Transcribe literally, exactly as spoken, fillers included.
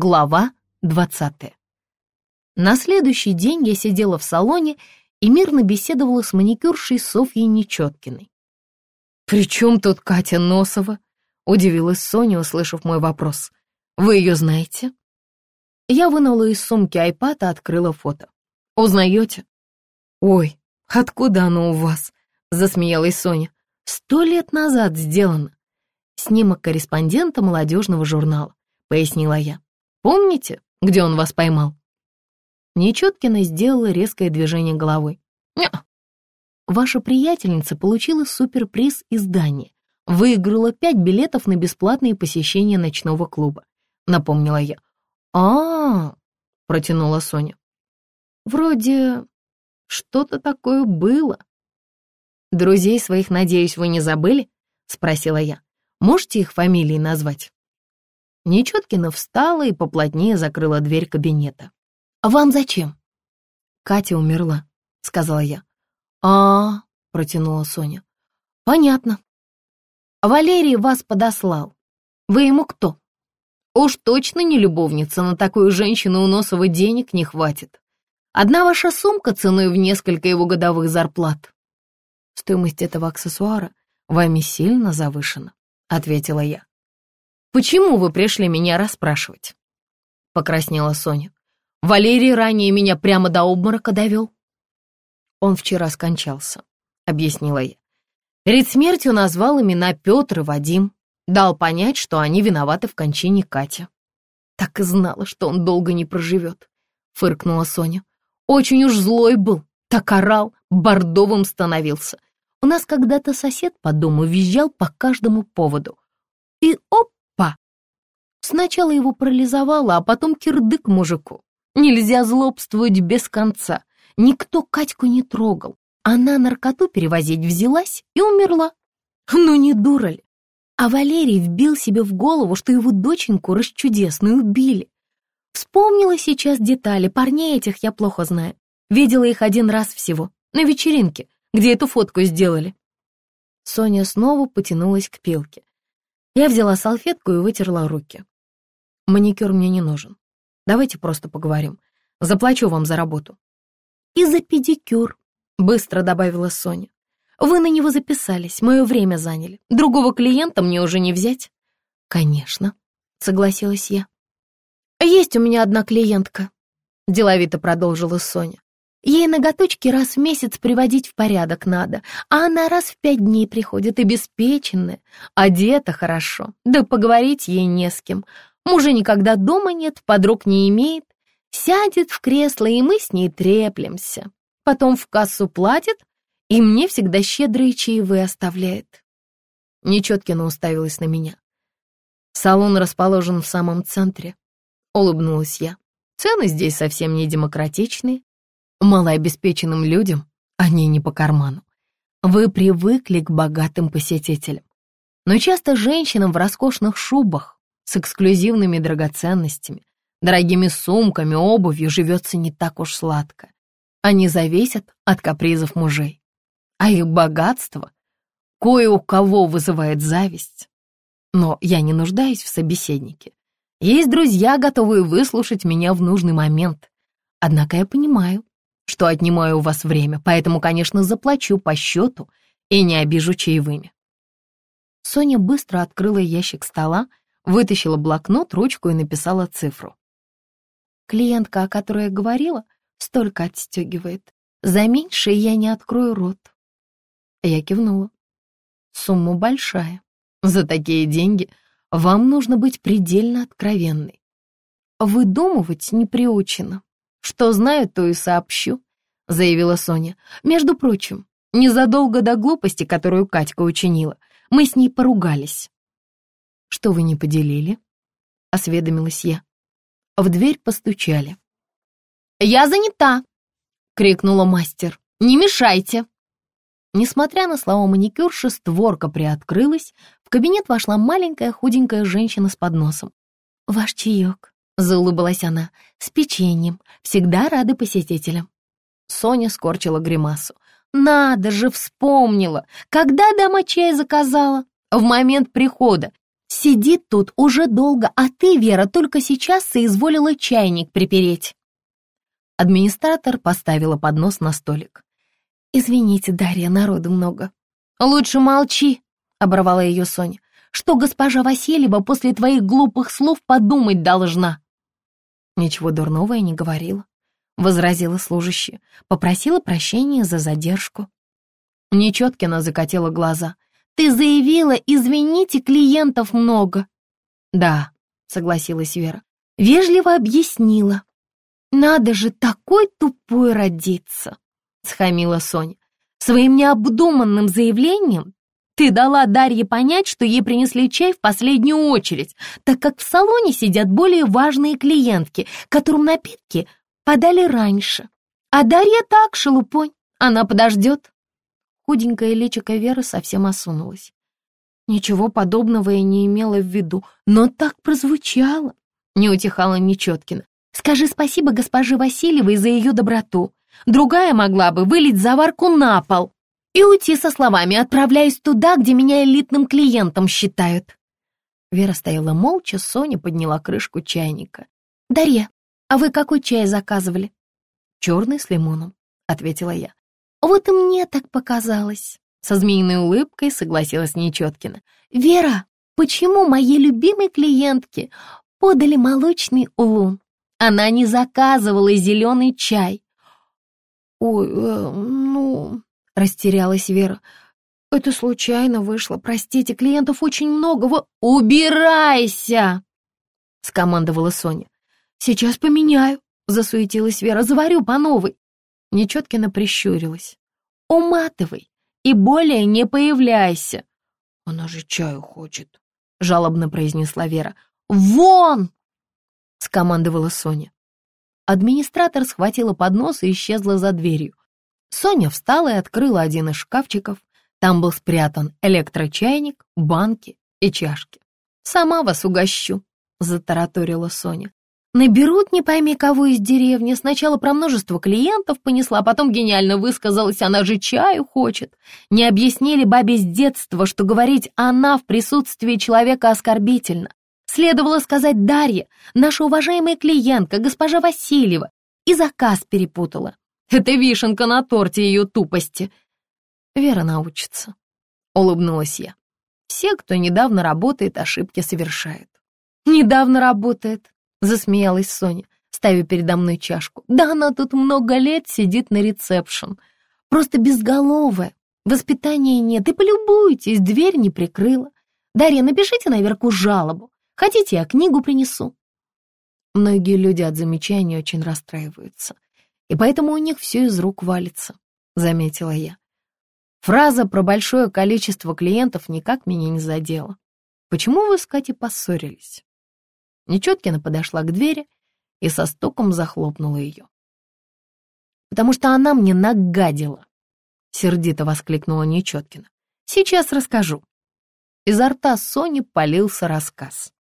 Глава двадцатая. На следующий день я сидела в салоне и мирно беседовала с маникюршей Софьей Нечеткиной. «При чем тут Катя Носова?» — удивилась Соня, услышав мой вопрос. «Вы ее знаете?» Я вынула из сумки айпад и открыла фото. «Узнаете?» «Ой, откуда оно у вас?» — засмеялась Соня. «Сто лет назад сделано. Снимок корреспондента молодежного журнала», — пояснила я. «Помните, где он вас поймал?» Нечеткина сделала резкое движение головой. «Не-а. Ваша приятельница получила суперприз издания. Выиграла пять билетов на бесплатные посещения ночного клуба», — напомнила я. «А-а-а», — протянула Соня. «Вроде что-то такое было». «Друзей своих, надеюсь, вы не забыли?» — спросила я. «Можете их фамилии назвать?» Нечеткина встала и поплотнее закрыла дверь кабинета. «А вам зачем?» «Катя умерла», — сказала я. «А-а-а», протянула Соня. «Понятно. Валерий вас подослал. Вы ему кто?» «Уж точно не любовница, на такую женщину у Носова денег не хватит. Одна ваша сумка ценой в несколько его годовых зарплат». «Стоимость этого аксессуара вами сильно завышена», — ответила я. «Почему вы пришли меня расспрашивать?» — покраснела Соня. «Валерий ранее меня прямо до обморока довел». «Он вчера скончался», — объяснила я. Перед смертью назвал имена Петр и Вадим, дал понять, что они виноваты в кончине Кати. «Так и знала, что он долго не проживет», — фыркнула Соня. «Очень уж злой был, так орал, бордовым становился. У нас когда-то сосед по дому визжал по каждому поводу. И оп! Сначала его парализовало, а потом кирдык мужику. Нельзя злобствовать без конца. Никто Катьку не трогал. Она наркоту перевозить взялась и умерла. Ну не дура ли? А Валерий вбил себе в голову, что его доченьку расчудесную убили. Вспомнила сейчас детали, парней этих я плохо знаю. Видела их один раз всего, на вечеринке, где эту фотку сделали. Соня снова потянулась к пилке. Я взяла салфетку и вытерла руки. «Маникюр мне не нужен. Давайте просто поговорим. Заплачу вам за работу». «И за педикюр», — быстро добавила Соня. «Вы на него записались, мое время заняли. Другого клиента мне уже не взять». «Конечно», — согласилась я. «Есть у меня одна клиентка», — деловито продолжила Соня. «Ей ноготочки раз в месяц приводить в порядок надо, а она раз в пять дней приходит, обеспеченная, одета хорошо, да поговорить ей не с кем. Мужа никогда дома нет, подруг не имеет. Сядет в кресло, и мы с ней треплемся. Потом в кассу платит, и мне всегда щедрые чаевые оставляет». Нечеткина уставилась на меня. «Салон расположен в самом центре», — улыбнулась я. «Цены здесь совсем не демократичные. Малообеспеченным людям они не по карману. Вы привыкли к богатым посетителям. Но часто женщинам в роскошных шубах, с эксклюзивными драгоценностями, дорогими сумками, обувью живется не так уж сладко. Они зависят от капризов мужей. А их богатство кое у кого вызывает зависть. Но я не нуждаюсь в собеседнике. Есть друзья, готовые выслушать меня в нужный момент. Однако я понимаю, что отнимаю у вас время, поэтому, конечно, заплачу по счету и не обижу чаевыми». Соня быстро открыла ящик стола, вытащила блокнот, ручку и написала цифру. «Клиентка, о которой я говорила, столько отстегивает. За меньшее я не открою рот». Я кивнула. «Сумма большая. За такие деньги вам нужно быть предельно откровенной. Выдумывать не приучено. Что знаю, то и сообщу», — заявила Соня. «Между прочим, незадолго до глупости, которую Катька учинила, мы с ней поругались». «Что вы не поделили?» — осведомилась я. В дверь постучали. «Я занята!» — крикнула мастер. «Не мешайте!» Несмотря на слова маникюрши, створка приоткрылась, в кабинет вошла маленькая худенькая женщина с подносом. «Ваш чаек», — заулыбалась она, — «с печеньем. Всегда рады посетителям». Соня скорчила гримасу. «Надо же, вспомнила! Когда дама чай заказала? В момент прихода. Сидит тут уже долго, а ты, Вера, только сейчас соизволила чайник припереть». Администратор поставила поднос на столик. «Извините, Дарья, народу много». «Лучше молчи», — оборвала ее Соня. «Что госпожа Васильева после твоих глупых слов подумать должна?» «Ничего дурного я не говорила», — возразила служащая. Попросила прощения за задержку. Нечеткина закатила глаза. «Ты заявила, извините, клиентов много». «Да», — согласилась Вера. Вежливо объяснила. «Надо же такой тупой родиться», — схамила Соня. «Своим необдуманным заявлением ты дала Дарье понять, что ей принесли чай в последнюю очередь, так как в салоне сидят более важные клиентки, которым напитки подали раньше. А Дарья так, шелупонь, она подождет». Худенькое личико Веры совсем осунулось. Ничего подобного я не имела в виду, но так прозвучало. Не утихала Нечеткина. «Скажи спасибо госпоже Васильевой за ее доброту. Другая могла бы вылить заварку на пол и уйти со словами «отправляюсь туда, где меня элитным клиентом считают». Вера стояла молча, Соня подняла крышку чайника. «Дарья, а вы какой чай заказывали?» «Черный с лимоном», — ответила я. «Вот и мне так показалось», — со змеиной улыбкой согласилась Нечеткина. «Вера, почему моей любимой клиентке подали молочный улун? Она не заказывала зеленый чай». «Ой, э, ну...» — растерялась Вера. «Это случайно вышло, простите, клиентов очень много, вы...» «Убирайся!» — скомандовала Соня. «Сейчас поменяю», — засуетилась Вера, «заварю по новой». Нечеткина прищурилась. «Уматывай и более не появляйся». «Она же чаю хочет», — жалобно произнесла Вера. «Вон!» — скомандовала Соня. Администратор схватила поднос и исчезла за дверью. Соня встала и открыла один из шкафчиков. Там был спрятан электрочайник, банки и чашки. «Сама вас угощу», — затараторила Соня. «Наберут не пойми кого из деревни. Сначала про множество клиентов понесла, потом гениально высказалась, она же чаю хочет. Не объяснили бабе с детства, что говорить «она» в присутствии человека оскорбительно. Следовало сказать Дарье, наша уважаемая клиентка, госпожа Васильева, и заказ перепутала. Это вишенка на торте ее тупости». «Вера научится», — улыбнулась я. «Все, кто недавно работает, ошибки совершают». «Недавно работает», — засмеялась Соня, ставя передо мной чашку. «Да она тут много лет сидит на ресепшн. Просто безголовая, воспитания нет. И полюбуйтесь, дверь не прикрыла. Дарья, напишите наверху жалобу. Хотите, я книгу принесу?» Многие люди от замечаний очень расстраиваются, и поэтому у них все из рук валится, заметила я. Фраза про большое количество клиентов никак меня не задела. Почему вы с Катей поссорились? Нечеткина подошла к двери и со стуком захлопнула ее. «Потому что она мне нагадила», — сердито воскликнула Нечеткина. «Сейчас расскажу». Изо рта Сони полился рассказ.